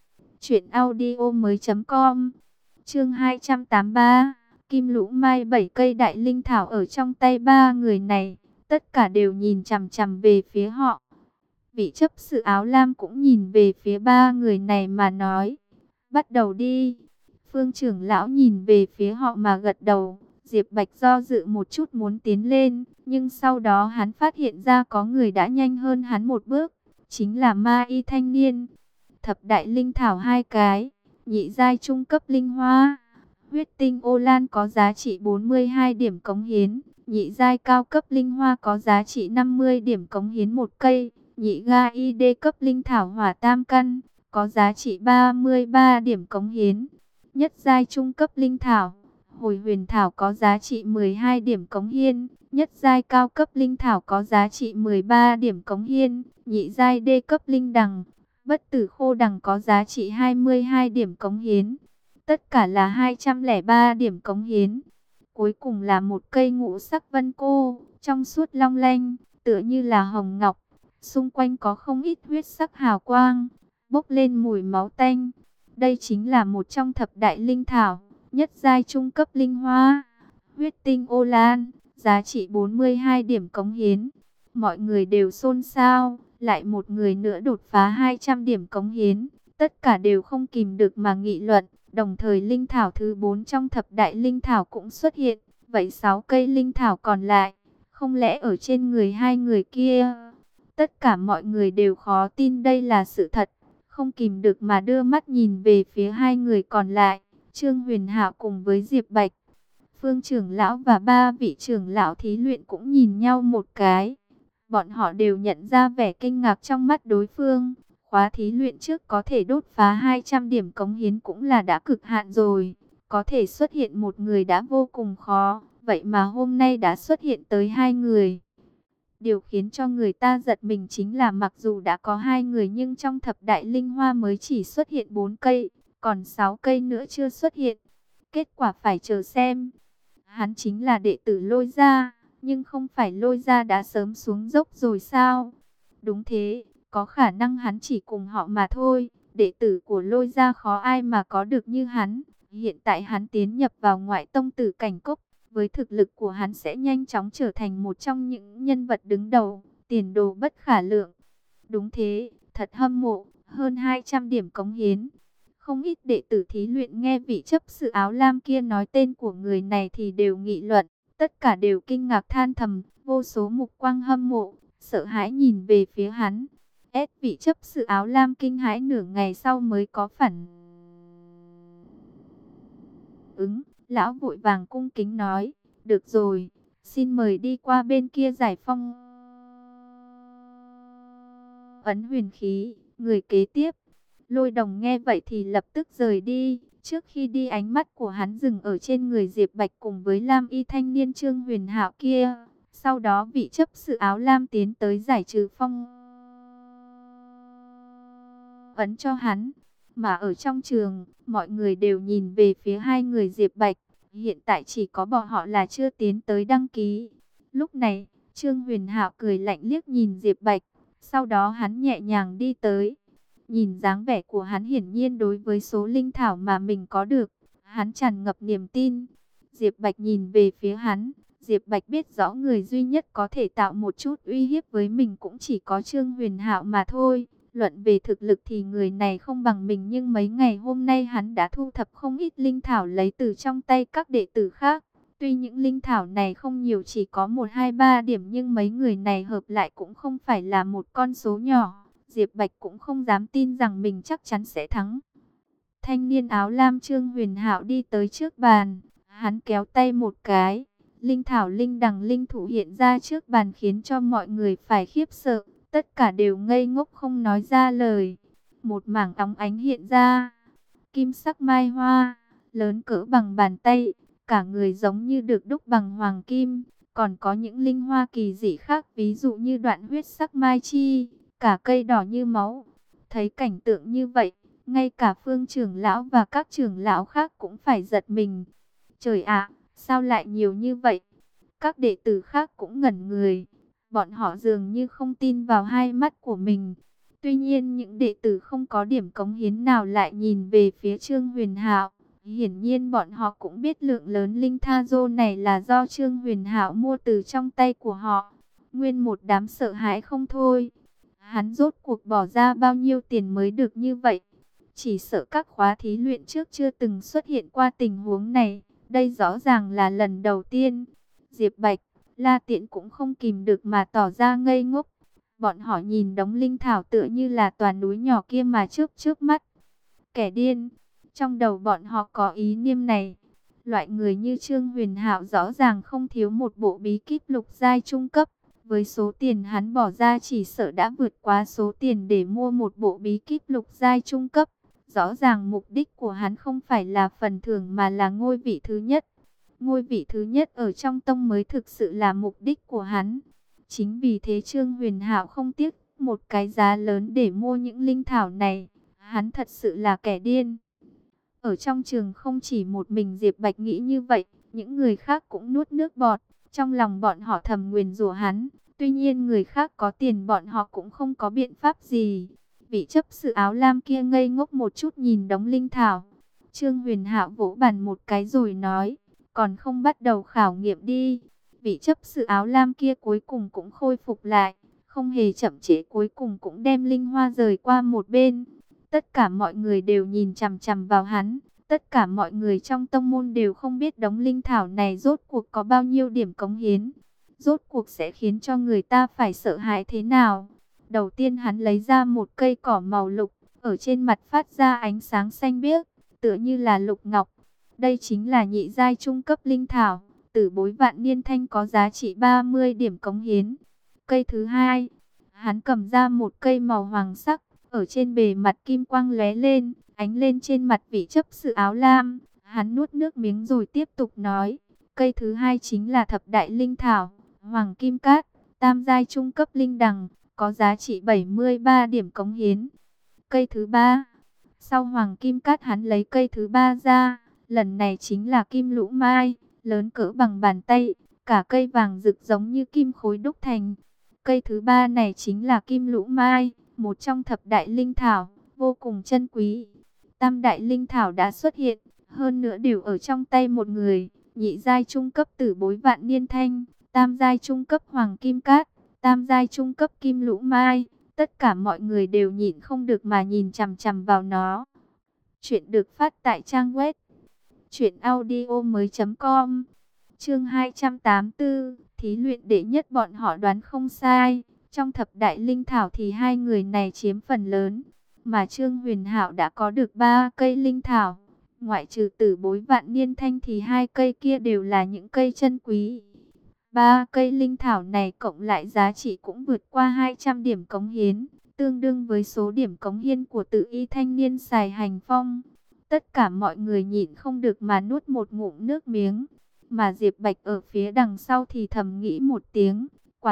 truyệnaudiomoi.com. Chương 283. Kim Lũ Mai, 7 cây đại linh thảo ở trong tay 3 người này, tất cả đều nhìn chằm chằm về phía họ. Vị chấp sự áo lam cũng nhìn về phía 3 người này mà nói, bắt đầu đi. Phương trưởng lão nhìn về phía họ mà gật đầu. Diệp Bạch do dự một chút muốn tiến lên, nhưng sau đó hắn phát hiện ra có người đã nhanh hơn hắn một bước, chính là Ma Y thanh niên. Thập đại linh thảo 2 cái, nhị giai trung cấp linh hoa, huyết tinh ô lan có giá trị 42 điểm cống hiến, nhị giai cao cấp linh hoa có giá trị 50 điểm cống hiến một cây, nhị giai đê cấp linh thảo hỏa tam căn có giá trị 33 điểm cống hiến, nhất giai trung cấp linh thảo Hồi Huyền Thảo có giá trị 12 điểm cống hiến, nhất giai cao cấp linh thảo có giá trị 13 điểm cống hiến, nhị giai đê cấp linh đằng, bất tử khô đằng có giá trị 22 điểm cống hiến. Tất cả là 203 điểm cống hiến. Cuối cùng là một cây ngũ sắc vân cô, trong suốt long lanh, tựa như là hồng ngọc. Xung quanh có không ít huyết sắc hào quang, bốc lên mùi máu tanh. Đây chính là một trong thập đại linh thảo. Nhất giai trung cấp linh hoa, huyết tinh ô lan, giá trị 42 điểm cống hiến. Mọi người đều xôn xao, lại một người nữa đột phá 200 điểm cống hiến. Tất cả đều không kìm được mà nghị luận. Đồng thời linh thảo thứ 4 trong thập đại linh thảo cũng xuất hiện. Vậy 6 cây linh thảo còn lại, không lẽ ở trên người hai người kia? Tất cả mọi người đều khó tin đây là sự thật. Không kìm được mà đưa mắt nhìn về phía hai người còn lại. Trương Huyền Hạo cùng với Diệp Bạch. Phương trưởng lão và ba vị trưởng lão thí luyện cũng nhìn nhau một cái. Bọn họ đều nhận ra vẻ kinh ngạc trong mắt đối phương. Khóa thí luyện trước có thể đột phá 200 điểm cống hiến cũng là đã cực hạn rồi. Có thể xuất hiện một người đã vô cùng khó. Vậy mà hôm nay đã xuất hiện tới hai người. Điều khiến cho người ta giật mình chính là mặc dù đã có hai người nhưng trong thập đại linh hoa mới chỉ xuất hiện 4 cây. Còn 6 cây nữa chưa xuất hiện. Kết quả phải chờ xem. Hắn chính là đệ tử Lôi Gia. Nhưng không phải Lôi Gia đã sớm xuống dốc rồi sao? Đúng thế, có khả năng hắn chỉ cùng họ mà thôi. Đệ tử của Lôi Gia khó ai mà có được như hắn. Hiện tại hắn tiến nhập vào ngoại tông tử cảnh cốc. Với thực lực của hắn sẽ nhanh chóng trở thành một trong những nhân vật đứng đầu. Tiền đồ bất khả lượng. Đúng thế, thật hâm mộ. Hơn 200 điểm cống hiến. Không ít đệ tử thí luyện nghe vị chấp sự áo lam kia nói tên của người này thì đều nghị luận. Tất cả đều kinh ngạc than thầm, vô số mục quang hâm mộ, sợ hãi nhìn về phía hắn. Vị chấp sự áo lam kinh hãi nửa ngày sau mới có phản ứng. Lão vội vàng cung kính nói, được rồi, xin mời đi qua bên kia giải phong ấn huyền khí. Người kế tiếp, Lôi Đồng nghe vậy thì lập tức rời đi. Trước khi đi ánh mắt của hắn dừng ở trên người Diệp Bạch cùng với lam y thanh niên Trương Huyền Hạo kia. Sau đó vị chấp sự áo lam tiến tới giải trừ phong ấn cho hắn. Mà ở trong trường, mọi người đều nhìn về phía hai người Diệp Bạch. Hiện tại chỉ có bọn họ là chưa tiến tới đăng ký. Lúc này, Trương Huyền Hạo cười lạnh liếc nhìn Diệp Bạch. Sau đó hắn nhẹ nhàng đi tới. Nhìn dáng vẻ của hắn hiển nhiên đối với số linh thảo mà mình có được, hắn tràn ngập niềm tin. Diệp Bạch nhìn về phía hắn. Diệp Bạch biết rõ người duy nhất có thể tạo một chút uy hiếp với mình cũng chỉ có Trương Huyền Hạo mà thôi. Luận về thực lực thì người này không bằng mình, nhưng mấy ngày hôm nay hắn đã thu thập không ít linh thảo lấy từ trong tay các đệ tử khác. Tuy những linh thảo này không nhiều, chỉ có 1, 2, 3 điểm, nhưng mấy người này hợp lại cũng không phải là một con số nhỏ. Diệp Bạch cũng không dám tin rằng mình chắc chắn sẽ thắng. Thanh niên áo lam Trương Huyền Hạo đi tới trước bàn. Hắn kéo tay một cái. Linh thảo linh đằng linh thủ hiện ra trước bàn khiến cho mọi người phải khiếp sợ. Tất cả đều ngây ngốc không nói ra lời. Một mảng óng ánh hiện ra. Kim sắc mai hoa, lớn cỡ bằng bàn tay. Cả người giống như được đúc bằng hoàng kim. Còn có những linh hoa kỳ dị khác, ví dụ như đoạn huyết sắc mai chi. Cả cây đỏ như máu. Thấy cảnh tượng như vậy, ngay cả Phương trưởng lão và các trưởng lão khác cũng phải giật mình. Trời ạ, sao lại nhiều như vậy? Các đệ tử khác cũng ngẩn người. Bọn họ dường như không tin vào hai mắt của mình. Tuy nhiên những đệ tử không có điểm cống hiến nào lại nhìn về phía Trương Huyền Hạo. Hiển nhiên bọn họ cũng biết lượng lớn linh tha dô này là do Trương Huyền Hạo mua từ trong tay của họ. Nguyên một đám sợ hãi không thôi. Hắn rốt cuộc bỏ ra bao nhiêu tiền mới được như vậy? Chỉ sợ các khóa thí luyện trước chưa từng xuất hiện qua tình huống này. Đây rõ ràng là lần đầu tiên. Diệp Bạch, La Tiễn cũng không kìm được mà tỏ ra ngây ngốc. Bọn họ nhìn đống linh thảo tựa như là toàn núi nhỏ kia mà chớp mắt. Kẻ điên, trong đầu bọn họ có ý niệm này. Loại người như Trương Huyền Hạo rõ ràng không thiếu một bộ bí kíp lục giai trung cấp. Với số tiền hắn bỏ ra chỉ sợ đã vượt quá số tiền để mua một bộ bí kíp lục giai trung cấp. Rõ ràng mục đích của hắn không phải là phần thưởng mà là ngôi vị thứ nhất. Ngôi vị thứ nhất ở trong tông mới thực sự là mục đích của hắn. Chính vì thế Trương Huyền Hạo không tiếc một cái giá lớn để mua những linh thảo này. Hắn thật sự là kẻ điên. Ở trong trường không chỉ một mình Diệp Bạch nghĩ như vậy, những người khác cũng nuốt nước bọt. Trong lòng bọn họ thầm nguyền rủa hắn. Tuy nhiên người khác có tiền bọn họ cũng không có biện pháp gì. Vị chấp sự áo lam kia ngây ngốc một chút nhìn đống linh thảo. Trương Huyền Hạo vỗ bàn một cái rồi nói, còn không bắt đầu khảo nghiệm đi. Vị chấp sự áo lam kia cuối cùng cũng khôi phục lại, không hề chậm trễ, cuối cùng cũng đem linh hoa rời qua một bên. Tất cả mọi người đều nhìn chằm chằm vào hắn. Tất cả mọi người trong tông môn đều không biết đống linh thảo này rốt cuộc có bao nhiêu điểm cống hiến. Rốt cuộc sẽ khiến cho người ta phải sợ hãi thế nào. Đầu tiên hắn lấy ra một cây cỏ màu lục, ở trên mặt phát ra ánh sáng xanh biếc, tựa như là lục ngọc. Đây chính là nhị giai trung cấp linh thảo, tử bối vạn niên thanh, có giá trị 30 điểm cống hiến. Cây thứ hai, hắn cầm ra một cây màu hoàng sắc, ở trên bề mặt kim quang lóe lên, ánh lên trên mặt vị chấp sự áo lam. Hắn nuốt nước miếng rồi tiếp tục nói, cây thứ hai chính là thập đại linh thảo, hoàng kim cát, tam giai trung cấp linh đằng, có giá trị 73 điểm cống hiến. Cây thứ ba, sau hoàng kim cát hắn lấy cây thứ ba ra, lần này chính là kim lũ mai, lớn cỡ bằng bàn tay, cả cây vàng rực giống như kim khối đúc thành. Cây thứ ba này chính là kim lũ mai, một trong thập đại linh thảo, vô cùng chân quý. Tam đại linh thảo đã xuất hiện, hơn nữa đều ở trong tay một người, nhị giai trung cấp tử bối vạn niên thanh, tam giai trung cấp hoàng kim cát, tam giai trung cấp kim lũ mai. Tất cả mọi người đều nhịn không được mà nhìn chằm chằm vào nó. Chuyện được phát tại trang web truyệnaudiomoi.com. Chương 284, thí luyện đệ nhất. Bọn họ đoán không sai, trong thập đại linh thảo thì hai người này chiếm phần lớn, mà Trương Huyền Hạo đã có được 3 cây linh thảo, ngoại trừ tử bối vạn niên thanh thì hai cây kia đều là những cây chân quý. 3 cây linh thảo này cộng lại giá trị cũng vượt qua 200 điểm cống hiến, tương đương với số điểm cống hiến của Tự Y thanh niên xài hành phong. Tất cả mọi người nhịn không được mà nuốt một ngụm nước miếng, mà Diệp Bạch ở phía đằng sau thì thầm nghĩ một tiếng,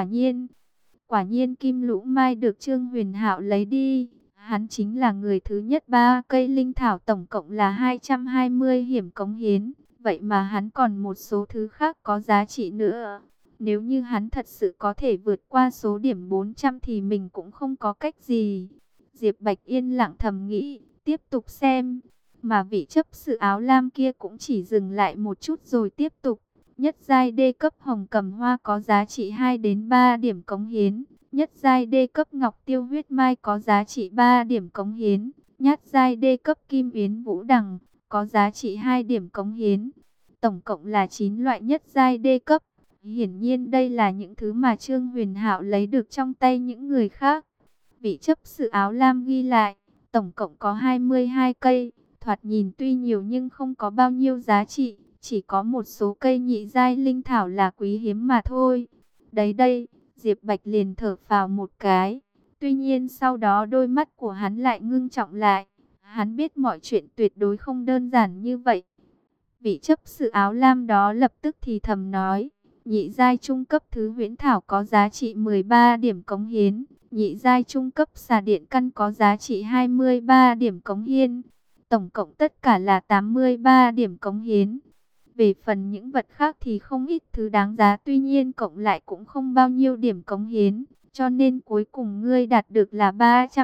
quả nhiên kim lũ mai được Trương Huyền Hạo lấy đi. Hắn chính là người thứ nhất. 3 cây linh thảo tổng cộng là 220 điểm cống hiến, vậy mà hắn còn một số thứ khác có giá trị nữa. Nếu như hắn thật sự có thể vượt qua số điểm 400 thì mình cũng không có cách gì. Diệp Bạch yên lặng thầm nghĩ, tiếp tục xem. Mà vị chấp sự áo lam kia cũng chỉ dừng lại một chút rồi tiếp tục. Nhất giai D cấp hồng cầm hoa có giá trị 2 đến 3 điểm cống hiến. Nhất giai D cấp ngọc tiêu huyết mai có giá trị 3 điểm cống hiến. Nhất giai D cấp kim yến vũ đằng có giá trị 2 điểm cống hiến. Tổng cộng là 9 loại nhất giai D cấp. Hiển nhiên đây là những thứ mà Trương Huyền Hạo lấy được trong tay những người khác. Vị chấp sự áo lam ghi lại, tổng cộng có 22 cây, thoạt nhìn tuy nhiều nhưng không có bao nhiêu giá trị, chỉ có một số cây nhị giai linh thảo là quý hiếm mà thôi. Đấy đây, Diệp Bạch liền thở phào một cái. Tuy nhiên sau đó đôi mắt của hắn lại ngưng trọng lại. Hắn biết mọi chuyện tuyệt đối không đơn giản như vậy. Vị chấp sự áo lam đó lập tức thì thầm nói, nhị giai trung cấp thứ huyễn thảo có giá trị 13 điểm cống hiến, nhị giai trung cấp xà điện căn có giá trị 23 điểm cống hiến, tổng cộng tất cả là 83 điểm cống hiến. Về phần những vật khác thì không ít thứ đáng giá, tuy nhiên cộng lại cũng không bao nhiêu điểm cống hiến, cho nên cuối cùng ngươi đạt được là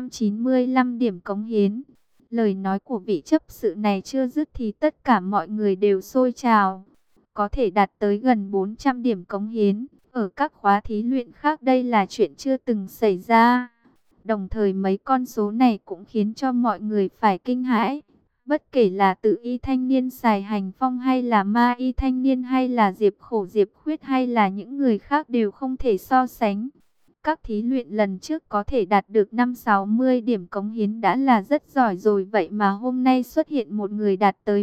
395 điểm cống hiến. Lời nói của vị chấp sự này chưa dứt thì tất cả mọi người đều sôi trào. Có thể đạt tới gần 400 điểm cống hiến, ở các khóa thí luyện khác đây là chuyện chưa từng xảy ra. Đồng thời mấy con số này cũng khiến cho mọi người phải kinh hãi. Bất kể là Tự Y thanh niên xài hành phong hay là Ma Y thanh niên hay là Diệp Khổ Diệp Khuyết hay là những người khác đều không thể so sánh. Các thí luyện lần trước có thể đạt được 5-60 điểm cống hiến đã là rất giỏi rồi, vậy mà hôm nay xuất hiện một người đạt tới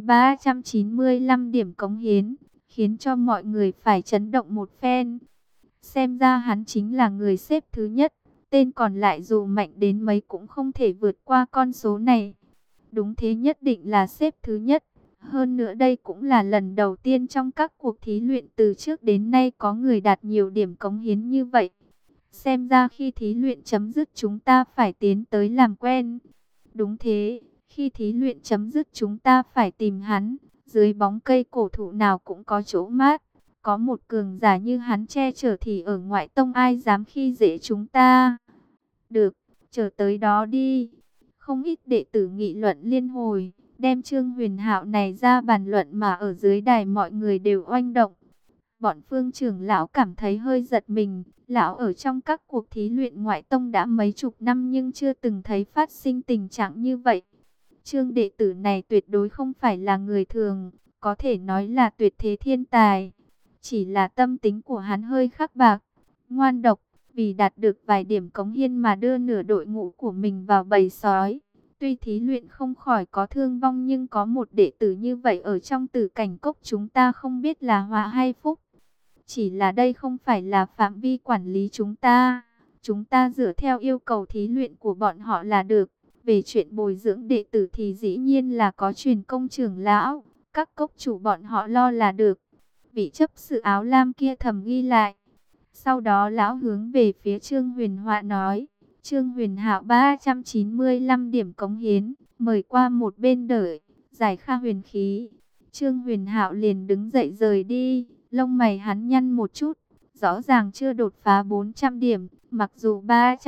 395 điểm cống hiến, khiến cho mọi người phải chấn động một phen. Xem ra hắn chính là người xếp thứ nhất, tên còn lại dù mạnh đến mấy cũng không thể vượt qua con số này. Đúng thế, nhất định là xếp thứ nhất. Hơn nữa đây cũng là lần đầu tiên trong các cuộc thí luyện từ trước đến nay có người đạt nhiều điểm cống hiến như vậy. Xem ra khi thí luyện chấm dứt chúng ta phải tiến tới làm quen. Đúng thế, khi thí luyện chấm dứt chúng ta phải tìm hắn. Dưới bóng cây cổ thụ nào cũng có chỗ mát. Có một cường giả như hắn che chở thì ở ngoại tông ai dám khi dễ chúng ta. Được, chờ tới đó đi. Không ít đệ tử nghị luận liên hồi, đem Trương Huyền Hạo này ra bàn luận mà ở dưới đài mọi người đều oanh động. Bọn Phương trưởng lão cảm thấy hơi giật mình. Lão ở trong các cuộc thí luyện ngoại tông đã mấy chục năm nhưng chưa từng thấy phát sinh tình trạng như vậy. Trương đệ tử này tuyệt đối không phải là người thường, có thể nói là tuyệt thế thiên tài. Chỉ là tâm tính của hắn hơi khắc bạc, ngoan độc, vì đạt được vài điểm cống hiến mà đưa nửa đội ngũ của mình vào bầy sói. Tuy thí luyện không khỏi có thương vong nhưng có một đệ tử như vậy ở trong Tử Cảnh Cốc chúng ta không biết là họa hay phúc. Chỉ là đây không phải là phạm vi quản lý chúng ta. Chúng ta dựa theo yêu cầu thí luyện của bọn họ là được. Về chuyện bồi dưỡng đệ tử thì dĩ nhiên là có truyền công trưởng lão. Các cốc chủ bọn họ lo là được. Vị chấp sự áo lam kia thầm ghi lại. Sau đó lão hướng về phía Trương Huyền Họa nói. Trương Huyền Hạo 395 điểm cống hiến. Mời qua một bên đợi. Giải kha huyền khí. Trương Huyền Hạo liền đứng dậy rời đi. Lông mày hắn nhăn một chút. Rõ ràng chưa đột phá 400 điểm. Mặc dù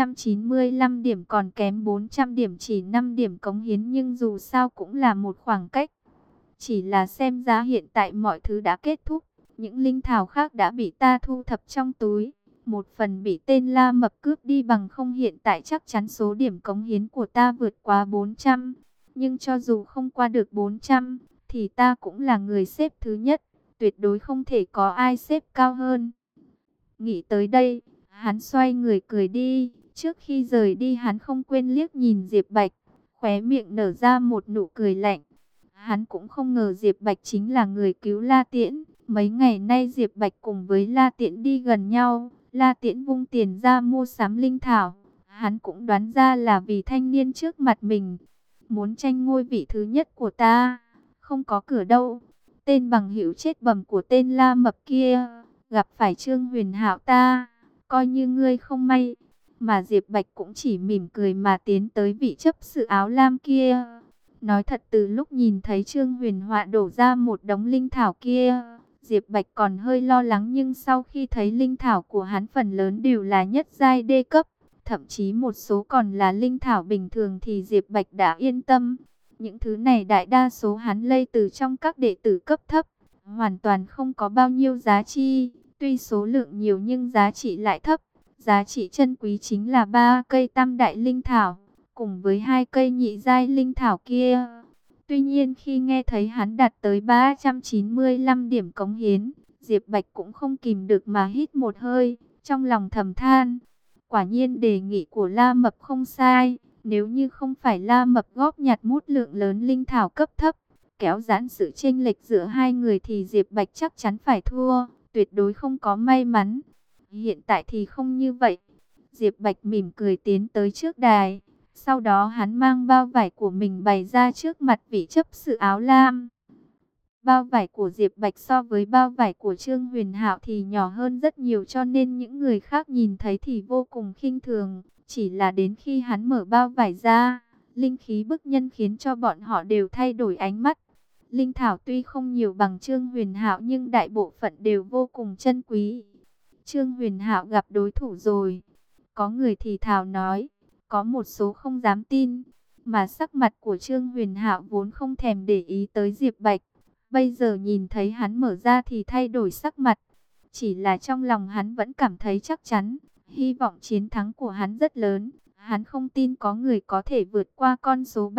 395 điểm còn kém 400 điểm chỉ 5 điểm cống hiến nhưng dù sao cũng là một khoảng cách. Chỉ là xem ra hiện tại mọi thứ đã kết thúc. Những linh thảo khác đã bị ta thu thập trong túi. Một phần bị tên La Mập cướp đi bằng không hiện tại chắc chắn số điểm cống hiến của ta vượt quá 400. Nhưng cho dù không qua được 400 thì ta cũng là người xếp thứ nhất. Tuyệt đối không thể có ai xếp cao hơn. Nghĩ tới đây, hắn xoay người cười đi. Trước khi rời đi hắn không quên liếc nhìn Diệp Bạch. Khóe miệng nở ra một nụ cười lạnh. Hắn cũng không ngờ Diệp Bạch chính là người cứu La Tiễn. Mấy ngày nay Diệp Bạch cùng với La Tiễn đi gần nhau. La Tiễn vung tiền ra mua sắm linh thảo. Hắn cũng đoán ra là vì thanh niên trước mặt mình. Muốn tranh ngôi vị thứ nhất của ta. Không có cửa đâu. Tên bằng hữu chết bầm của tên La Mập kia. Gặp phải Trương Huyền Hạo ta. Coi như ngươi không may. Mà Diệp Bạch cũng chỉ mỉm cười mà tiến tới vị chấp sự áo lam kia. Nói thật từ lúc nhìn thấy Trương Huyền Họa đổ ra một đống linh thảo kia, Diệp Bạch còn hơi lo lắng nhưng sau khi thấy linh thảo của hắn phần lớn đều là nhất giai đê cấp, thậm chí một số còn là linh thảo bình thường thì Diệp Bạch đã yên tâm. Những thứ này đại đa số hắn lây từ trong các đệ tử cấp thấp, hoàn toàn không có bao nhiêu giá trị, tuy số lượng nhiều nhưng giá trị lại thấp. Giá trị chân quý chính là 3 cây tam đại linh thảo, cùng với 2 cây nhị giai linh thảo kia. Tuy nhiên khi nghe thấy hắn đạt tới 395 điểm cống hiến, Diệp Bạch cũng không kìm được mà hít một hơi, trong lòng thầm than. Quả nhiên đề nghị của La Mập không sai, nếu như không phải La Mập góp nhặt một lượng lớn linh thảo cấp thấp, kéo giãn sự chênh lệch giữa hai người thì Diệp Bạch chắc chắn phải thua, tuyệt đối không có may mắn. Hiện tại thì không như vậy. Diệp Bạch mỉm cười tiến tới trước đài. Sau đó hắn mang bao vải của mình bày ra trước mặt vị chấp sự áo lam. Bao vải của Diệp Bạch so với bao vải của Trương Huyền Hạo thì nhỏ hơn rất nhiều cho nên những người khác nhìn thấy thì vô cùng khinh thường. Chỉ là đến khi hắn mở bao vải ra, linh khí bức nhân khiến cho bọn họ đều thay đổi ánh mắt. Linh thảo tuy không nhiều bằng Trương Huyền Hạo nhưng đại bộ phận đều vô cùng chân quý. Trương Huyền Hạo gặp đối thủ rồi. Có người thì thào nói, có một số không dám tin. Mà sắc mặt của Trương Huyền Hạo vốn không thèm để ý tới Diệp Bạch. Bây giờ nhìn thấy hắn mở ra thì thay đổi sắc mặt. Chỉ là trong lòng hắn vẫn cảm thấy chắc chắn. Hy vọng chiến thắng của hắn rất lớn. Hắn không tin có người có thể vượt qua con số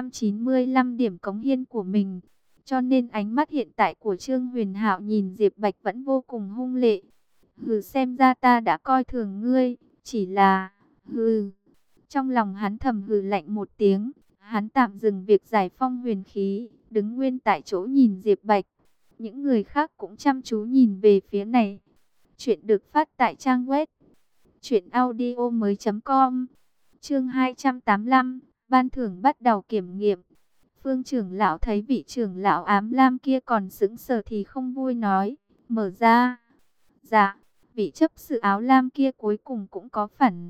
395 điểm cống hiến của mình. Cho nên ánh mắt hiện tại của Trương Huyền Hạo nhìn Diệp Bạch vẫn vô cùng hung lệ. Hừ, xem ra ta đã coi thường ngươi, chỉ là, hừ. Trong lòng hắn thầm hừ lạnh một tiếng, hắn tạm dừng việc giải phong huyền khí, đứng nguyên tại chỗ nhìn Diệp Bạch. Những người khác cũng chăm chú nhìn về phía này. Chuyện được phát tại trang web truyệnaudiomoi.com. Chương 285, ban thưởng bắt đầu kiểm nghiệm. Phương trưởng lão thấy vị trưởng lão ám lam kia còn sững sờ thì không vui nói, mở ra. Dạ. Vị chấp sự áo lam kia cuối cùng cũng có phản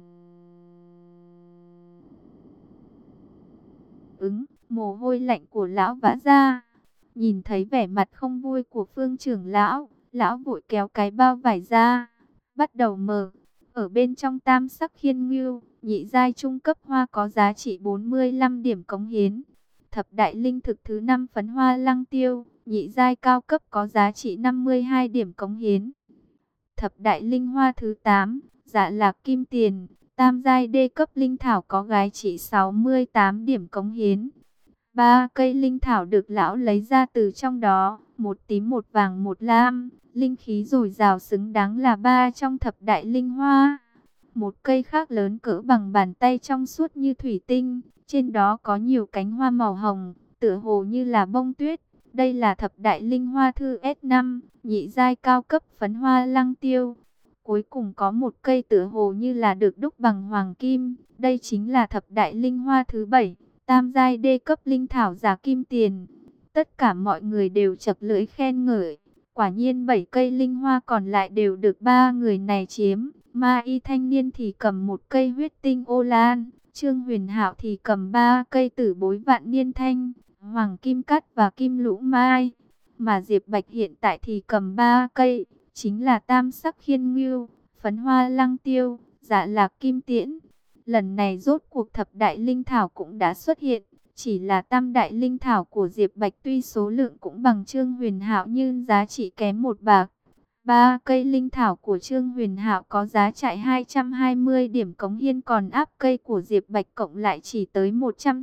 ứng, mồ hôi lạnh của lão vã ra. Nhìn thấy vẻ mặt không vui của Phương trưởng lão, lão vội kéo cái bao vải ra, bắt đầu mở. Ở bên trong tam sắc khiên ngưu, nhị giai trung cấp hoa có giá trị 45 điểm cống hiến. Thập đại linh thực thứ 5 phấn hoa lăng tiêu, nhị giai cao cấp có giá trị 52 điểm cống hiến. Thập đại linh hoa thứ 8, Dạ Lạc Kim Tiền, tam giai D cấp linh thảo có giá trị 68 điểm cống hiến. 3 cây linh thảo được lão lấy ra từ trong đó, một tím một vàng một lam, linh khí dồi dào xứng đáng là 3 trong thập đại linh hoa. Một cây khác lớn cỡ bằng bàn tay trong suốt như thủy tinh, trên đó có nhiều cánh hoa màu hồng, tựa hồ như là bông tuyết. Đây là thập đại linh hoa thư S5, nhị giai cao cấp phấn hoa lăng tiêu. Cuối cùng có một cây tựa hồ như là được đúc bằng hoàng kim, đây chính là thập đại linh hoa thứ 7, tam giai D cấp linh thảo giả kim tiền. Tất cả mọi người đều chật lưỡi khen ngợi. Quả nhiên 7 cây linh hoa còn lại đều được 3 người này chiếm. Ma y thanh niên thì cầm một cây huyết tinh ô lan, Trương Huyền Hạo thì cầm 3 cây tử bối vạn niên thanh, hoàng kim cát và kim lũ mai. Mà Diệp Bạch hiện tại thì cầm 3 cây, chính là tam sắc khiên ngưu, phấn hoa lăng tiêu, dạ lạc kim tiễn. Lần này rốt cuộc thập đại linh thảo cũng đã xuất hiện. Chỉ là tam đại linh thảo của Diệp Bạch tuy số lượng cũng bằng Trương Huyền Hạo nhưng giá trị kém 1 bạc. 3 cây linh thảo của Trương Huyền Hạo có giá trị 220 điểm cống hiến, còn áp cây của Diệp Bạch cộng lại chỉ tới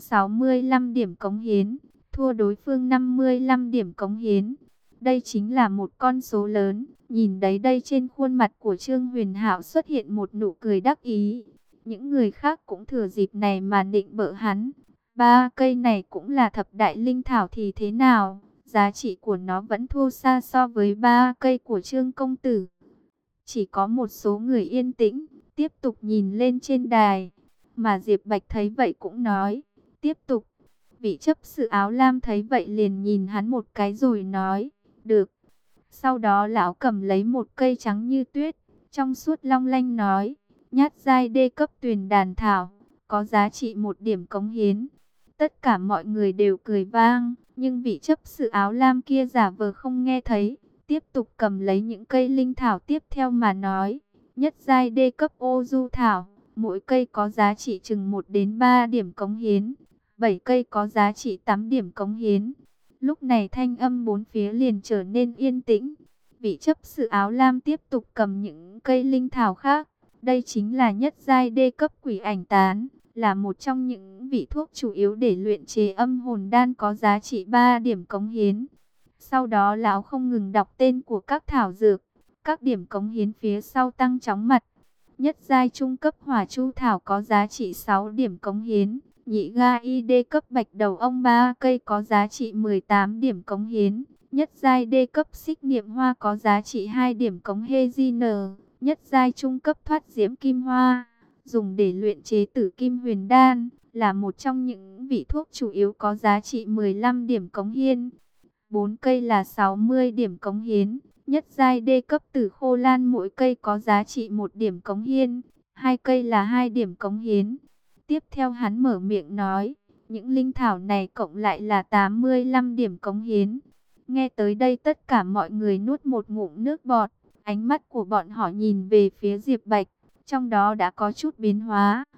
165 điểm cống hiến, thua đối phương 55 điểm cống hiến. Đây chính là một con số lớn. Nhìn đấy, đây trên khuôn mặt của Trương Huyền Hạo xuất hiện một nụ cười đắc ý. Những người khác cũng thừa dịp này mà nịnh bợ hắn. 3 cây này cũng là thập đại linh thảo thì thế nào? Giá trị của nó vẫn thua xa so với 3 cây của Trương công tử. Chỉ có một số người yên tĩnh, tiếp tục nhìn lên trên đài. Mà Diệp Bạch thấy vậy cũng nói, tiếp tục. Vị chấp sự áo lam thấy vậy liền nhìn hắn một cái rồi nói, được. Sau đó lão cầm lấy một cây trắng như tuyết, trong suốt long lanh nói, nhát giai D cấp tuyền đàn thảo, có giá trị 1 điểm cống hiến. Tất cả mọi người đều cười vang, nhưng vị chấp sự áo lam kia giả vờ không nghe thấy, tiếp tục cầm lấy những cây linh thảo tiếp theo mà nói, nhất giai D cấp ô du thảo, mỗi cây có giá trị chừng 1 đến 3 điểm cống hiến, 7 cây có giá trị 8 điểm cống hiến. Lúc này thanh âm bốn phía liền trở nên yên tĩnh. Vị chấp sự áo lam tiếp tục cầm những cây linh thảo khác. Đây chính là nhất giai D cấp quỷ ảnh tán, là một trong những vị thuốc chủ yếu để luyện chế âm hồn đan có giá trị 3 điểm cống hiến. Sau đó lão không ngừng đọc tên của các thảo dược, các điểm cống hiến phía sau tăng chóng mặt. Nhất giai trung cấp hỏa chu thảo có giá trị 6 điểm cống hiến. Nhị giai D cấp bạch đầu ông 3 cây có giá trị 18 điểm cống hiến. Nhất giai D cấp xích niệm hoa có giá trị 2 điểm cống HGN. Nhất giai trung cấp thoát diễm kim hoa, dùng để luyện chế tử kim huyền đan, là một trong những vị thuốc chủ yếu có giá trị 15 điểm cống hiến. 4 cây là 60 điểm cống hiến. Nhất giai D cấp tử khô lan mỗi cây có giá trị 1 điểm cống hiến. 2 cây là 2 điểm cống hiến. Tiếp theo hắn mở miệng nói, những linh thảo này cộng lại là 85 điểm cống hiến. Nghe tới đây tất cả mọi người nuốt một ngụm nước bọt. Ánh mắt của bọn họ nhìn về phía Diệp Bạch, trong đó đã có chút biến hóa.